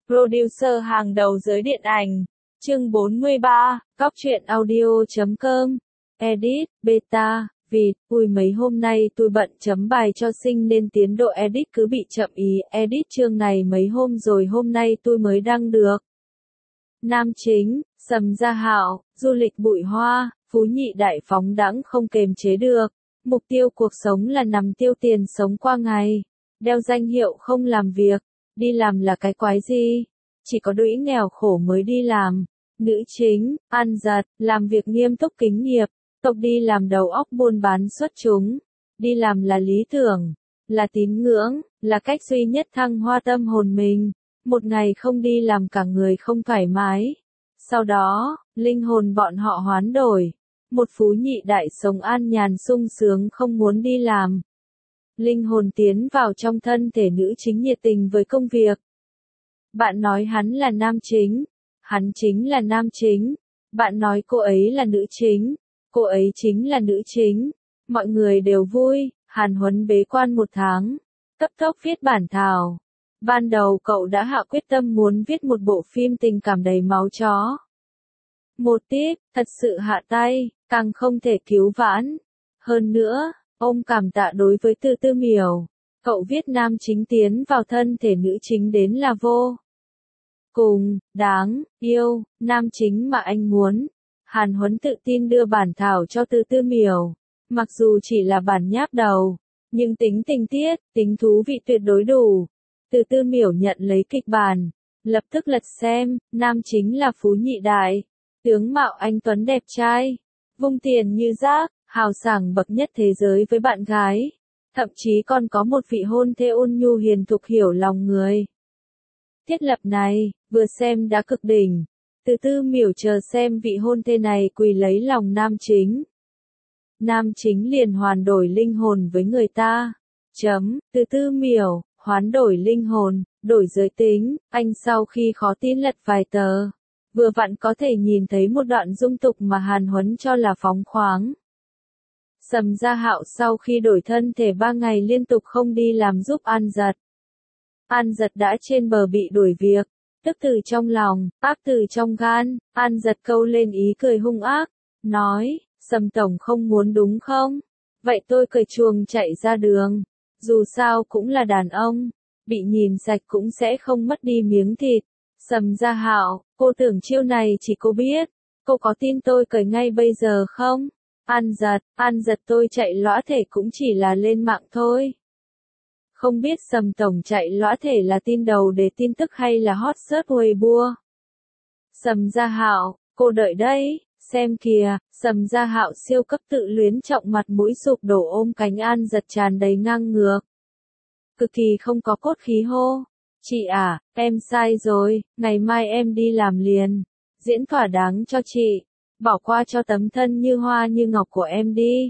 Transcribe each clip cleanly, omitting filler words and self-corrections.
Producer hàng đầu giới điện ảnh. Chương 43, Cóc truyện audio.com. Edit, beta, vịt, ui mấy hôm nay tôi bận chấm bài cho sinh nên tiến độ edit cứ bị chậm ý. Edit chương này mấy hôm rồi hôm nay tôi mới đăng được. Nam chính, Sầm Gia Hạo, du lịch bụi hoa, phú nhị đại phóng đãng không kềm chế được. Mục tiêu cuộc sống là nằm tiêu tiền sống qua ngày. Đeo danh hiệu không làm việc. Đi làm là cái quái gì? Chỉ có đũi nghèo khổ mới đi làm. Nữ chính, ăn giật, làm việc nghiêm túc kính nghiệp. Tộc đi làm đầu óc buôn bán xuất chúng. Đi làm là lý tưởng, là tín ngưỡng, là cách duy nhất thăng hoa tâm hồn mình. Một ngày không đi làm cả người không thoải mái. Sau đó, linh hồn bọn họ hoán đổi. Một phú nhị đại sống an nhàn sung sướng không muốn đi làm. Linh hồn tiến vào trong thân thể nữ chính nhiệt tình với công việc. Bạn nói hắn là nam chính. Hắn chính là nam chính. Bạn nói cô ấy là nữ chính. Cô ấy chính là nữ chính. Mọi người đều vui. Hàn Huấn bế quan 1 tháng. Cấp tốc viết bản thảo. Ban đầu cậu đã hạ quyết tâm muốn viết một bộ phim tình cảm đầy máu chó. Một tip, thật sự hạ tay, càng không thể cứu vãn. Hơn nữa, ông cảm tạ đối với Từ Tư Miểu. Cậu viết nam chính tiến vào thân thể nữ chính đến là vô cùng đáng yêu, nam chính mà anh muốn. Hàn Huấn tự tin đưa bản thảo cho Từ Tư Miểu. Mặc dù chỉ là bản nháp đầu, nhưng tính tình tiết, tính thú vị tuyệt đối đủ. Từ Tư Miểu nhận lấy kịch bản, lập tức lật xem, nam chính là phú nhị đại. Tướng mạo anh tuấn đẹp trai, vung tiền như rác, hào sảng bậc nhất thế giới với bạn gái. Thậm chí còn có một vị hôn thê ôn nhu hiền thục hiểu lòng người. Thiết lập này, vừa xem đã cực đỉnh. Từ Tư Miểu chờ xem vị hôn thê này quỳ lấy lòng nam chính. Nam chính liền hoàn đổi linh hồn với người ta. Từ Tư Miểu, hoán đổi linh hồn, đổi giới tính, anh sau khi khó tin lật vài tờ. Vừa vặn có thể nhìn thấy một đoạn dung tục mà Hàn Huấn cho là phóng khoáng. Sầm Gia Hạo sau khi đổi thân thể 3 ngày liên tục không đi làm giúp An Giật. An Giật đã trên bờ bị đuổi việc, tức từ trong lòng, ác từ trong gan. An Giật câu lên ý cười hung ác, nói, Sầm Tổng không muốn đúng không? Vậy tôi cởi chuồng chạy ra đường. Dù sao cũng là đàn ông, bị nhìn sạch cũng sẽ không mất đi miếng thịt. Sầm Gia Hạo, cô tưởng chiêu này chỉ cô biết. Cô có tin tôi cởi ngay bây giờ không? An Giật tôi chạy lõa thể cũng chỉ là lên mạng thôi. Không biết Sầm Tổng chạy lõa thể là tin đầu để tin tức hay là hot search Weibo. Sầm Gia Hạo, cô đợi đấy, xem kìa, Sầm Gia Hạo siêu cấp tự luyến trọng mặt mũi sụp đổ ôm cánh An Giật tràn đầy ngang ngược. Cực kỳ không có cốt khí hô. Chị à, em sai rồi, ngày mai em đi làm liền. Diễn thỏa đáng cho chị. Bỏ qua cho tấm thân như hoa như ngọc của em đi.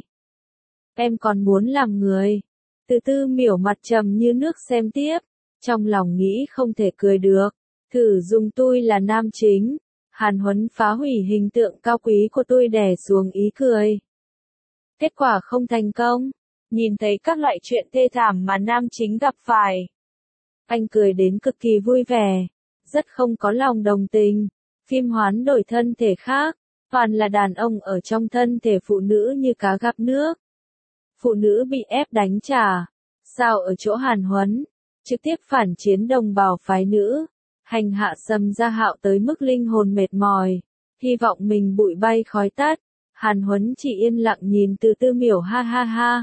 Em còn muốn làm người. Từ Tư Miểu mặt trầm như nước xem tiếp. Trong lòng nghĩ không thể cười được. Thử dùng tôi là nam chính. Hàn Huấn phá hủy hình tượng cao quý của tôi đè xuống ý cười. Kết quả không thành công. Nhìn thấy các loại chuyện thê thảm mà nam chính gặp phải. Anh cười đến cực kỳ vui vẻ. Rất không có lòng đồng tình. Phim hoán đổi thân thể khác. Toàn là đàn ông ở trong thân thể phụ nữ như cá gặp nước. Phụ nữ bị ép đánh trả. Sao ở chỗ Hàn Huấn? Trực tiếp phản chiến đồng bào phái nữ. Hành hạ Sầm Gia Hạo tới mức linh hồn mệt mỏi. Hy vọng mình bụi bay khói tắt. Hàn Huấn chỉ yên lặng nhìn Từ Tư Miểu ha ha ha.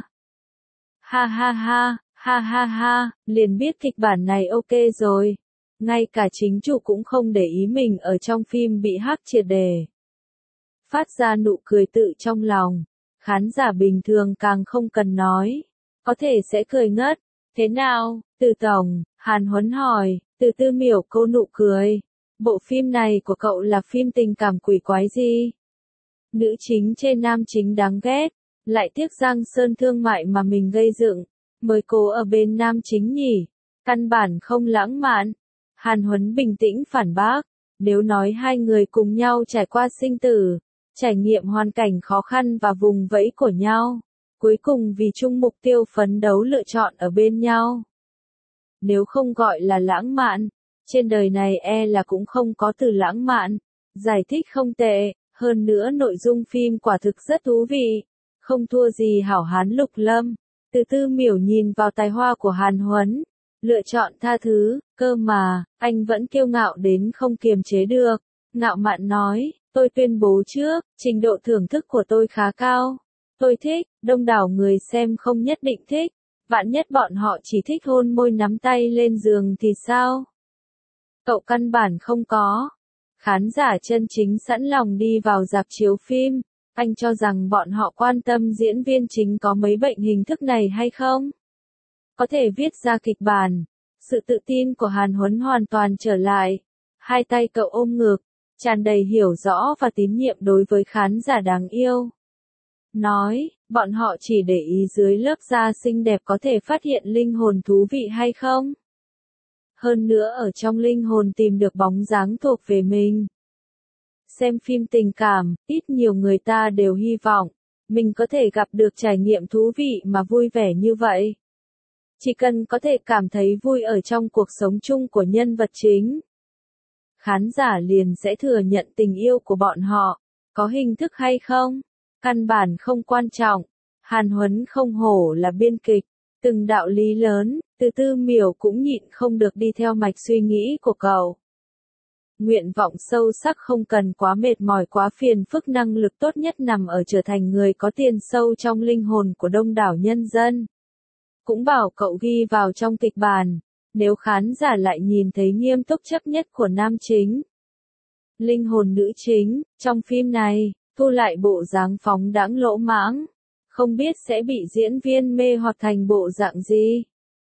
Ha ha ha, ha ha ha, liền biết kịch bản này ok rồi. Ngay cả chính chủ cũng không để ý mình ở trong phim bị hack triệt đề. Phát ra nụ cười tự trong lòng. Khán giả bình thường càng không cần nói. Có thể sẽ cười ngất. Thế nào, Từ Tổng? Hàn Huấn hỏi. Từ Tư Miểu câu nụ cười. Bộ phim này của cậu là phim tình cảm quỷ quái gì? Nữ chính chê nam chính đáng ghét. Lại tiếc Giang Sơn thương mại mà mình gây dựng. Mới cố ở bên nam chính nhỉ. Căn bản không lãng mạn. Hàn Huấn bình tĩnh phản bác. Nếu nói hai người cùng nhau trải qua sinh tử, trải nghiệm hoàn cảnh khó khăn và vùng vẫy của nhau, cuối cùng vì chung mục tiêu phấn đấu lựa chọn ở bên nhau. Nếu không gọi là lãng mạn, Trên đời này là cũng không có từ lãng mạn. Giải thích không tệ, hơn nữa nội dung phim quả thực rất thú vị. Không thua gì hảo hán Lục Lâm. Từ Tư Miểu nhìn vào tài hoa của Hàn Huấn. Lựa chọn tha thứ, cơ mà, anh vẫn kiêu ngạo đến không kiềm chế được. Ngạo mạn nói, tôi tuyên bố trước, trình độ thưởng thức của tôi khá cao. Tôi thích, đông đảo người xem không nhất định thích. Vạn nhất bọn họ chỉ thích hôn môi nắm tay lên giường thì sao? Cậu căn bản không có. Khán giả chân chính sẵn lòng đi vào rạp chiếu phim. Anh cho rằng bọn họ quan tâm diễn viên chính có mấy bệnh hình thức này hay không? Có thể viết ra kịch bản. Sự tự tin của Hàn Huấn hoàn toàn trở lại. Hai tay cậu ôm ngực, tràn đầy hiểu rõ và tín nhiệm đối với khán giả đáng yêu. Nói, bọn họ chỉ để ý dưới lớp da xinh đẹp có thể phát hiện linh hồn thú vị hay không? Hơn nữa ở trong linh hồn tìm được bóng dáng thuộc về mình. Xem phim tình cảm, ít nhiều người ta đều hy vọng, mình có thể gặp được trải nghiệm thú vị mà vui vẻ như vậy. Chỉ cần có thể cảm thấy vui ở trong cuộc sống chung của nhân vật chính. Khán giả liền sẽ thừa nhận tình yêu của bọn họ, có hình thức hay không, căn bản không quan trọng. Hàn Huấn không hổ là biên kịch, từng đạo lý lớn, Từ Tư Miểu cũng nhịn không được đi theo mạch suy nghĩ của cậu. Nguyện vọng sâu sắc không cần quá mệt mỏi quá phiền phức, năng lực tốt nhất nằm ở trở thành người có tiền sâu trong linh hồn của đông đảo nhân dân. Cũng bảo cậu ghi vào trong kịch bản, nếu khán giả lại nhìn thấy nghiêm túc chấp nhất của nam chính. Linh hồn nữ chính, trong phim này, thu lại bộ dáng phóng đãng lỗ mãng, không biết sẽ bị diễn viên mê hoặc thành bộ dạng gì.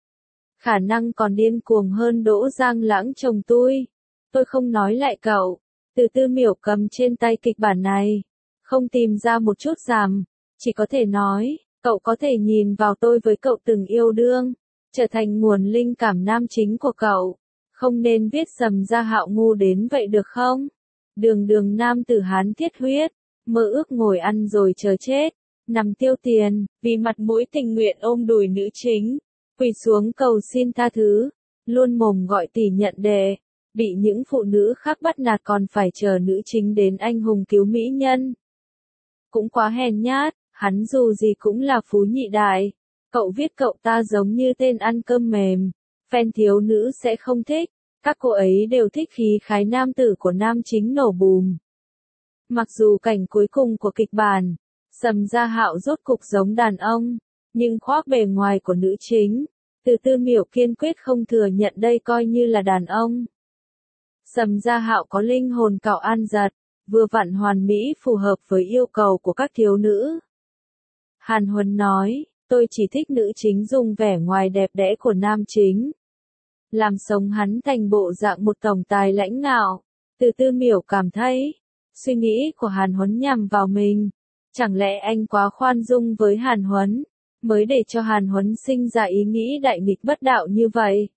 Khả năng còn điên cuồng hơn Đỗ Giang Lãng chồng tôi không nói lại cậu. Từ Tư Miểu cầm trên tay kịch bản này, không tìm ra một chút giảm, chỉ có thể nói, cậu có thể nhìn vào tôi với cậu từng yêu đương, trở thành nguồn linh cảm nam chính của cậu, không nên viết Sầm Gia Hạo ngu đến vậy được không? Đường đường nam tử Hán thiết huyết, mơ ước ngồi ăn rồi chờ chết, nằm tiêu tiền, vì mặt mũi tình nguyện ôm đùi nữ chính, quỳ xuống cầu xin tha thứ, luôn mồm gọi tỷ nhận đề, bị những phụ nữ khác bắt nạt còn phải chờ nữ chính đến anh hùng cứu mỹ nhân. Cũng quá hèn nhát, hắn dù gì cũng là phú nhị đại, cậu viết cậu ta giống như tên ăn cơm mềm, fan thiếu nữ sẽ không thích, các cô ấy đều thích khí khái nam tử của nam chính nổ bùm. Mặc dù cảnh cuối cùng của kịch bản, Sầm Gia Hạo rốt cục giống đàn ông, nhưng khoác bề ngoài của nữ chính, Từ Tư Miểu kiên quyết không thừa nhận đây coi như là đàn ông. Sầm Gia Hạo có linh hồn cạo an giật, vừa vặn hoàn mỹ phù hợp với yêu cầu của các thiếu nữ. Hàn Huấn nói, tôi chỉ thích nữ chính dùng vẻ ngoài đẹp đẽ của nam chính. Làm sống hắn thành bộ dạng một tổng tài lãnh ngạo. Từ Tư Miểu cảm thấy, suy nghĩ của Hàn Huấn nhằm vào mình. Chẳng lẽ anh quá khoan dung với Hàn Huấn, mới để cho Hàn Huấn sinh ra ý nghĩ đại nghịch bất đạo như vậy?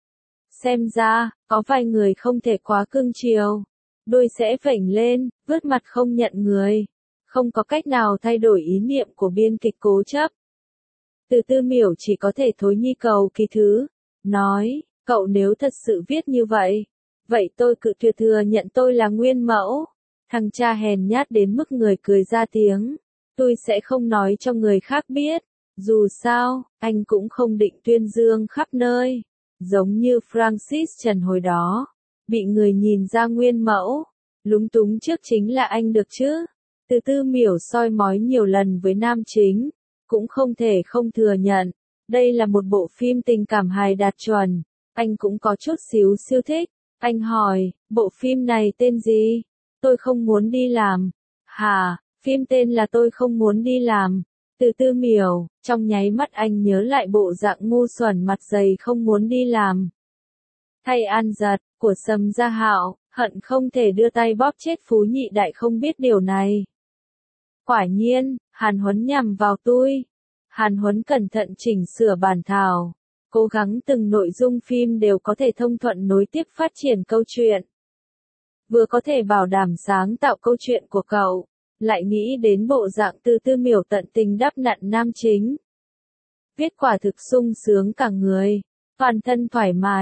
Xem ra, có vài người không thể quá cưng chiều. Đôi sẽ vểnh lên, vứt mặt không nhận người. Không có cách nào thay đổi ý niệm của biên kịch cố chấp. Từ Tư Miểu chỉ có thể thối nhi cầu kỳ thứ. Nói, cậu nếu thật sự viết như vậy, vậy tôi cự tuyệt thừa nhận tôi là nguyên mẫu. Thằng cha hèn nhát đến mức người cười ra tiếng. Tôi sẽ không nói cho người khác biết. Dù sao, anh cũng không định tuyên dương khắp nơi. Giống như Francis Trần hồi đó. Bị người nhìn ra nguyên mẫu. Lúng túng trước chính là anh được chứ. Từ Tư Miểu soi mói nhiều lần với nam chính. Cũng không thể không thừa nhận. Đây là một bộ phim tình cảm hài đạt chuẩn. Anh cũng có chút xíu siêu thích. Anh hỏi, bộ phim này tên gì? Tôi không muốn đi làm. Hả, phim tên là Tôi không muốn đi làm. Từ Tư Miểu, trong nháy mắt anh nhớ lại bộ dạng ngu xuẩn mặt dày không muốn đi làm. Thay an giật, của Sầm Gia Hạo, hận không thể đưa tay bóp chết phú nhị đại không biết điều này. Quả nhiên, Hàn Huấn nhằm vào tôi. Hàn Huấn cẩn thận chỉnh sửa bản thảo, cố gắng từng nội dung phim đều có thể thông thuận nối tiếp phát triển câu chuyện. Vừa có thể bảo đảm sáng tạo câu chuyện của cậu, lại nghĩ đến bộ dạng Từ Tư Miểu tận tình đắp nặn nam chính. Viết quả thực sung sướng cả người, toàn thân thoải mái,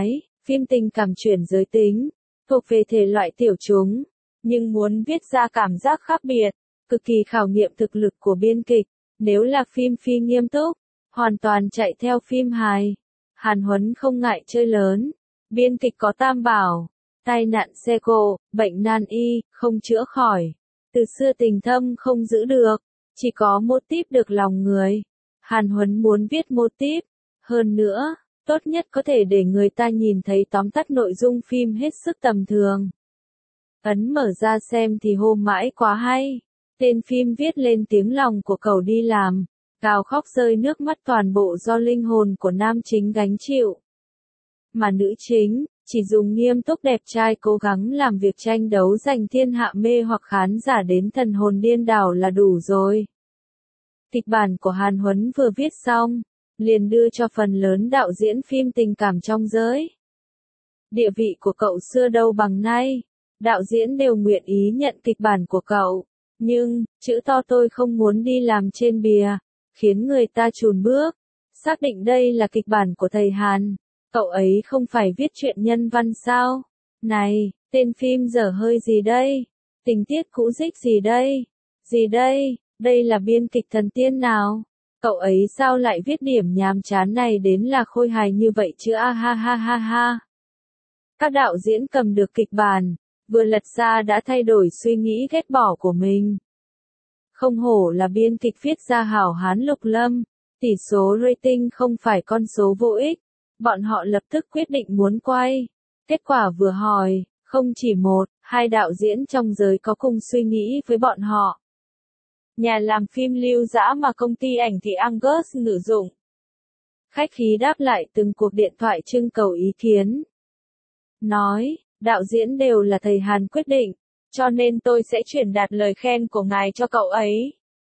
phim tình cảm chuyển giới tính, thuộc về thể loại tiểu chúng, nhưng muốn viết ra cảm giác khác biệt, cực kỳ khảo nghiệm thực lực của biên kịch. Nếu là phim phi nghiêm túc, hoàn toàn chạy theo phim hài, Hàn Huấn không ngại chơi lớn. Biên kịch có tam bảo, tai nạn xe cộ, bệnh nan y, không chữa khỏi. Từ xưa tình thâm không giữ được, chỉ có mô típ được lòng người. Hàn Huấn muốn viết mô típ, hơn nữa, tốt nhất có thể để người ta nhìn thấy tóm tắt nội dung phim hết sức tầm thường. Ấn mở ra xem thì hô mãi quá hay. Tên phim viết lên tiếng lòng của cậu đi làm, gào khóc rơi nước mắt toàn bộ do linh hồn của nam chính gánh chịu. Mà nữ chính, chỉ dùng nghiêm túc đẹp trai cố gắng làm việc tranh đấu giành thiên hạ mê hoặc khán giả đến thần hồn điên đảo là đủ rồi. Kịch bản của Hàn Huấn vừa viết xong, liền đưa cho phần lớn đạo diễn phim tình cảm trong giới. Địa vị của cậu xưa đâu bằng nay, đạo diễn đều nguyện ý nhận kịch bản của cậu, nhưng, chữ to tôi không muốn đi làm trên bìa, khiến người ta chùn bước. Xác định đây là kịch bản của thầy Hàn, cậu ấy không phải viết truyện nhân văn sao? Này, tên phim dở hơi gì đây? Tình tiết cũ dích gì đây? Gì đây? Đây là biên kịch thần tiên nào? Cậu ấy sao lại viết điểm nhàm chán này đến là khôi hài như vậy chứ a ha ha ha ha. Các đạo diễn cầm được kịch bản, vừa lật ra đã thay đổi suy nghĩ ghét bỏ của mình. Không hổ là biên kịch viết ra hảo hán lục lâm, tỷ số rating không phải con số vô ích. Bọn họ lập tức quyết định muốn quay. Kết quả vừa hỏi, không chỉ một, hai đạo diễn trong giới có cùng suy nghĩ với bọn họ. Nhà làm phim Lưu Dã mà công ty ảnh thị Angus sử dụng. Khách khí đáp lại từng cuộc điện thoại trưng cầu ý kiến. Nói, đạo diễn đều là thầy Hàn quyết định, cho nên tôi sẽ truyền đạt lời khen của ngài cho cậu ấy.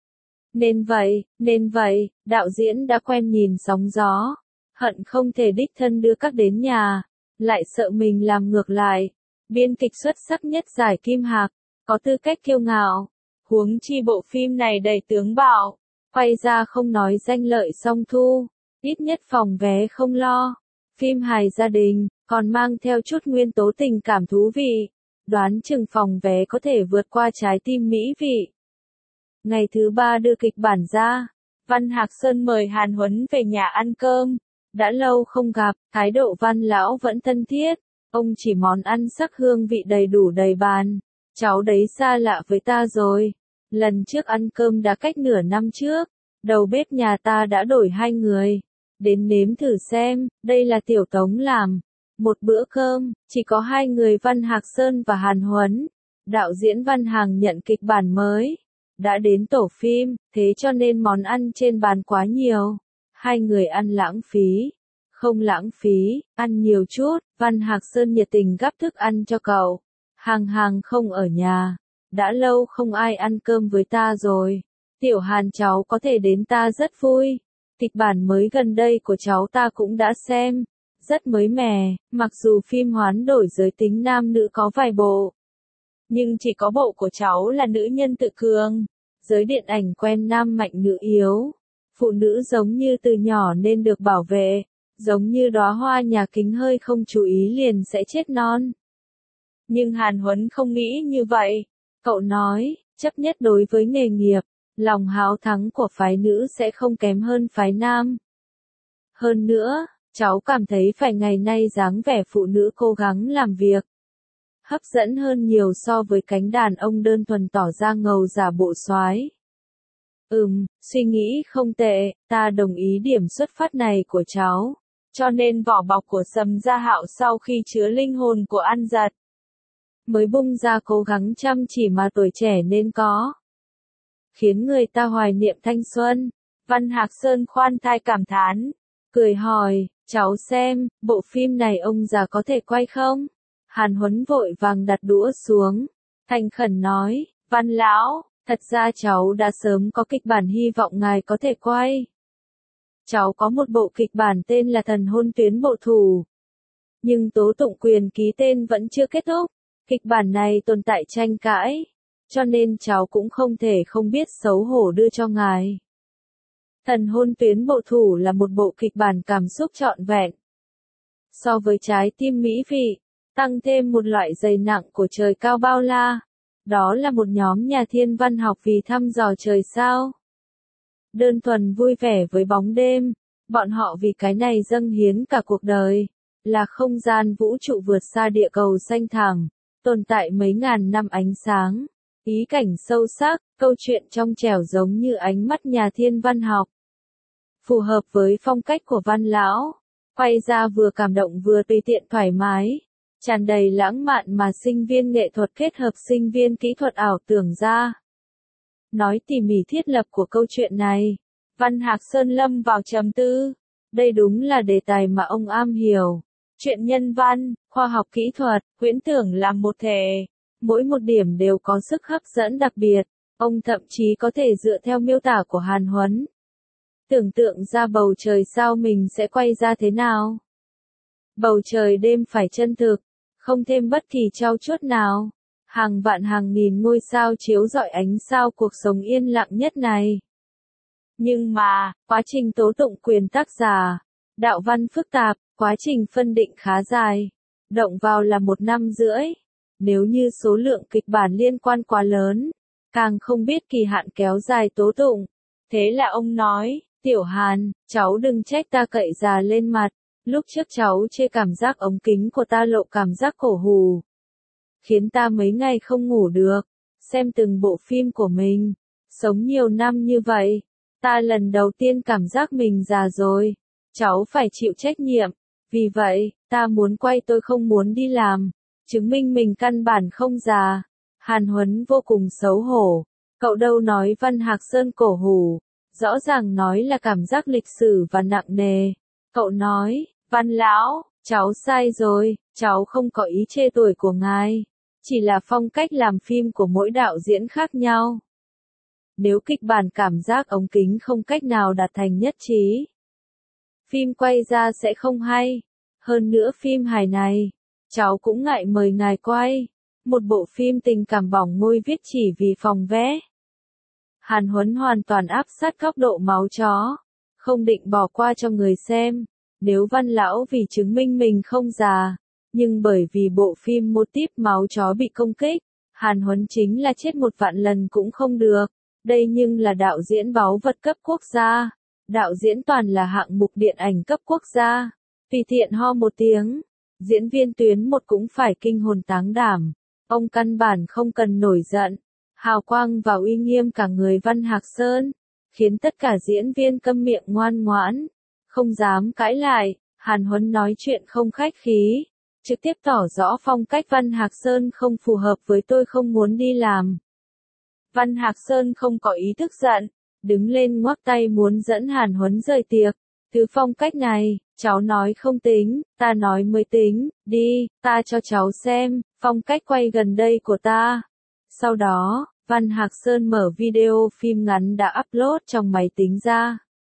Nên vậy, đạo diễn đã quen nhìn sóng gió, hận không thể đích thân đưa các đến nhà, lại sợ mình làm ngược lại. Biên kịch xuất sắc nhất giải Kim Hạc, có tư cách kiêu ngạo, huống chi bộ phim này đầy tướng bạo, quay ra không nói danh lợi song thu, ít nhất phòng vé không lo. Phim hài gia đình, còn mang theo chút nguyên tố tình cảm thú vị, đoán chừng phòng vé có thể vượt qua trái tim mỹ vị. Ngày thứ 3 đưa kịch bản ra, Văn Hạc Sơn mời Hàn Huấn về nhà ăn cơm. Đã lâu không gặp, thái độ Văn lão vẫn thân thiết, ông chỉ món ăn sắc hương vị đầy đủ đầy bàn. Cháu đấy xa lạ với ta rồi, lần trước ăn cơm đã cách nửa năm trước, đầu bếp nhà ta đã đổi 2 người. Đến nếm thử xem, đây là Tiểu Tống làm. Một bữa cơm, chỉ có 2 người Văn Hạc Sơn và Hàn Huấn. Đạo diễn Văn Hằng nhận kịch bản mới, đã đến tổ phim, thế cho nên món ăn trên bàn quá nhiều. 2 người ăn lãng phí. Không lãng phí, ăn nhiều chút, Văn Hạc Sơn nhiệt tình gắp thức ăn cho cậu. Hằng không ở nhà. Đã lâu không ai ăn cơm với ta rồi. Tiểu Hàn cháu có thể đến ta rất vui. Kịch bản mới gần đây của cháu ta cũng đã xem. Rất mới mẻ, mặc dù phim hoán đổi giới tính nam nữ có vài bộ. Nhưng chỉ có bộ của cháu là nữ nhân tự cường. Giới điện ảnh quen nam mạnh nữ yếu. Phụ nữ giống như từ nhỏ nên được bảo vệ. Giống như đóa hoa nhà kính hơi không chú ý liền sẽ chết non. Nhưng Hàn Huấn không nghĩ như vậy. Cậu nói, chấp nhất đối với nghề nghiệp, lòng háo thắng của phái nữ sẽ không kém hơn phái nam. Hơn nữa, cháu cảm thấy phải ngày nay dáng vẻ phụ nữ cố gắng làm việc. Hấp dẫn hơn nhiều so với cánh đàn ông đơn thuần tỏ ra ngầu giả bộ soái. Suy nghĩ không tệ, ta đồng ý điểm xuất phát này của cháu. Cho nên vỏ bọc của Sầm Gia Hạo sau khi chứa linh hồn của ăn giật, mới bung ra cố gắng chăm chỉ mà tuổi trẻ nên có. Khiến người ta hoài niệm thanh xuân. Văn Hạc Sơn khoan thai cảm thán. Cười hỏi, cháu xem, bộ phim này ông già có thể quay không? Hàn Huấn vội vàng đặt đũa xuống. Thành khẩn nói, Văn lão, thật ra cháu đã sớm có kịch bản hy vọng ngài có thể quay. Cháu có một bộ kịch bản tên là Thần Hôn Tuyến Bộ Thủ. Nhưng tố tụng quyền ký tên vẫn chưa kết thúc. Kịch bản này tồn tại tranh cãi. Cho nên cháu cũng không thể không biết xấu hổ đưa cho ngài. Thần Hôn Tuyến Bộ Thủ là một bộ kịch bản cảm xúc trọn vẹn. so với trái tim mỹ vị, tăng thêm một loại dày nặng của trời cao bao la. Đó là một nhóm nhà thiên văn học vì thăm dò trời sao. Đơn thuần vui vẻ với bóng đêm, bọn họ vì cái này dâng hiến cả cuộc đời, là không gian vũ trụ vượt xa địa cầu xanh thẳm, tồn tại mấy ngàn năm ánh sáng, ý cảnh sâu sắc, câu chuyện trong trẻo giống như ánh mắt nhà thiên văn học. Phù hợp với phong cách của Văn lão, quay ra vừa cảm động vừa tùy tiện thoải mái, tràn đầy lãng mạn mà sinh viên nghệ thuật kết hợp sinh viên kỹ thuật ảo tưởng ra. Nói tỉ mỉ thiết lập của câu chuyện này, Văn Hạc Sơn lâm vào trầm tư. Đây đúng là đề tài mà ông am hiểu. Chuyện nhân văn, khoa học kỹ thuật, huyễn tưởng làm một thể. Mỗi một điểm đều có sức hấp dẫn đặc biệt. Ông thậm chí có thể dựa theo miêu tả của Hàn Huấn, tưởng tượng ra bầu trời sao mình sẽ quay ra thế nào. Bầu trời đêm phải chân thực, không thêm bất kỳ trau chuốt nào. Hàng vạn hàng nghìn ngôi sao chiếu rọi ánh sao cuộc sống yên lặng nhất này. Nhưng mà, quá trình tố tụng quyền tác giả, đạo văn phức tạp, quá trình phân định khá dài, động vào là 1 năm rưỡi. Nếu như số lượng kịch bản liên quan quá lớn, càng không biết kỳ hạn kéo dài tố tụng. Thế là ông nói, Tiểu Hàn, cháu đừng trách ta cậy già lên mặt, lúc trước cháu chê cảm giác ống kính của ta lộ cảm giác cổ hù, khiến ta mấy ngày không ngủ được, xem từng bộ phim của mình, sống nhiều năm như vậy, ta lần đầu tiên cảm giác mình già rồi, cháu phải chịu trách nhiệm, vì vậy, ta muốn quay tôi không muốn đi làm, chứng minh mình căn bản không già. Hàn Huấn vô cùng xấu hổ, cậu đâu nói Văn Hạc Sơn cổ hủ, rõ ràng nói là cảm giác lịch sử và nặng nề. Cậu nói, Văn lão, cháu sai rồi, cháu không có ý chê tuổi của ngài, chỉ là phong cách làm phim của mỗi đạo diễn khác nhau. Nếu kịch bản cảm giác ống kính không cách nào đạt thành nhất trí, phim quay ra sẽ không hay. Hơn nữa phim hài này, cháu cũng ngại mời ngài quay. Một bộ phim tình cảm bỏng ngôi viết chỉ vì phòng vé. Hàn Huấn hoàn toàn áp sát góc độ máu chó, không định bỏ qua cho người xem. Nếu Văn lão vì chứng minh mình không già, nhưng bởi vì bộ phim mô típ máu chó bị công kích, Hàn Huấn chính là chết 1 vạn lần cũng không được. Đây nhưng là đạo diễn báu vật cấp quốc gia, đạo diễn toàn là hạng mục điện ảnh cấp quốc gia. Tùy tiện ho một tiếng, diễn viên tuyến 1 cũng phải kinh hồn táng đảm. Ông căn bản không cần nổi giận, hào quang và uy nghiêm cả người Văn Hạc Sơn, khiến tất cả diễn viên câm miệng ngoan ngoãn, không dám cãi lại. Hàn Huấn nói chuyện không khách khí, trực tiếp tỏ rõ phong cách Văn Hạc Sơn không phù hợp với tôi không muốn đi làm. Văn Hạc Sơn không có ý thức giận, đứng lên ngoắc tay muốn dẫn Hàn Huấn rời tiệc. Thứ phong cách này, cháu nói không tính, ta nói mới tính, đi, ta cho cháu xem, phong cách quay gần đây của ta. Sau đó, Văn Hạc Sơn mở video phim ngắn đã upload trong máy tính ra,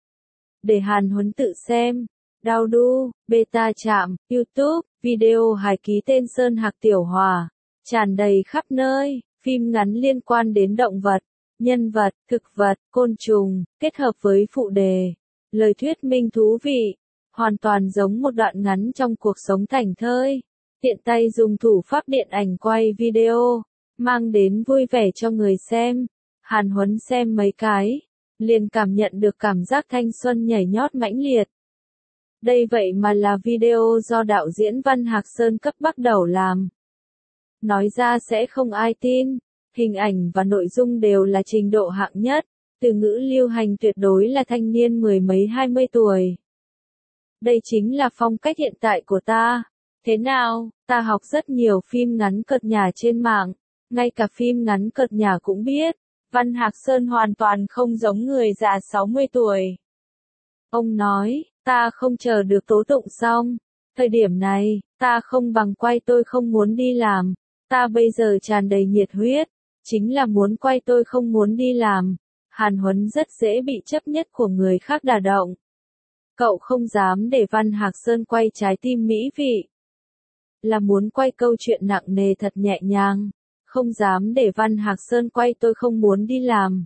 để Hàn Huấn tự xem. Download, beta chạm, YouTube, video hài ký tên Sơn Hạc Tiểu Hòa, tràn đầy khắp nơi, phim ngắn liên quan đến động vật, nhân vật, thực vật, côn trùng, kết hợp với phụ đề, lời thuyết minh thú vị, hoàn toàn giống một đoạn ngắn trong cuộc sống thảnh thơi. Tiện tay dùng thủ pháp điện ảnh quay video, mang đến vui vẻ cho người xem. Hàn Huấn xem mấy cái, liền cảm nhận được cảm giác thanh xuân nhảy nhót mãnh liệt. Đây vậy mà là video do đạo diễn Văn Hạc Sơn cấp bắt đầu làm. Nói ra sẽ không ai tin, hình ảnh và nội dung đều là trình độ hạng nhất, từ ngữ lưu hành tuyệt đối là thanh niên 10 mấy 20 tuổi. Đây chính là phong cách hiện tại của ta. Thế nào, ta học rất nhiều phim ngắn cợt nhả trên mạng, ngay cả phim ngắn cợt nhả cũng biết. Văn Hạc Sơn hoàn toàn không giống người già 60 tuổi. Ông nói, ta không chờ được tố tụng xong. Thời điểm này, ta không bằng quay tôi không muốn đi làm. Ta bây giờ tràn đầy nhiệt huyết, chính là muốn quay tôi không muốn đi làm. Hàn Huấn rất dễ bị chấp nhất của người khác đả động. Cậu không dám để Văn Hạc Sơn quay trái tim mỹ vị, là muốn quay câu chuyện nặng nề thật nhẹ nhàng. Không dám để Văn Hạc Sơn quay tôi không muốn đi làm,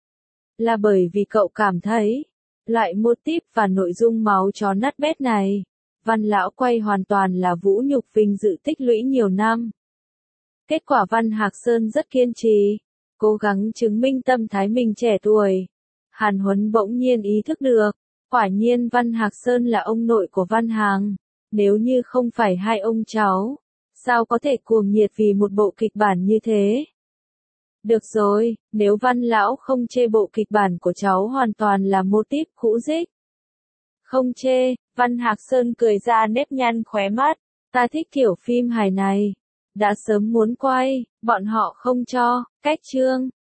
là bởi vì cậu cảm thấy, loại mô típ và nội dung máu chó nát bét này, Văn Lão quay hoàn toàn là vũ nhục vinh dự tích lũy nhiều năm. Kết quả Văn Hạc Sơn rất kiên trì, cố gắng chứng minh tâm thái mình trẻ tuổi. Hàn Huấn bỗng nhiên ý thức được, quả nhiên Văn Hạc Sơn là ông nội của Văn Hàng, nếu như không phải hai ông cháu, sao có thể cuồng nhiệt vì một bộ kịch bản như thế. Được rồi, nếu Văn Lão không chê bộ kịch bản của cháu hoàn toàn là mô típ cũ dích. Không chê, Văn Hạc Sơn cười ra nếp nhăn khóe mắt, ta thích kiểu phim hài này. Đã sớm muốn quay, bọn họ không cho, cách chương.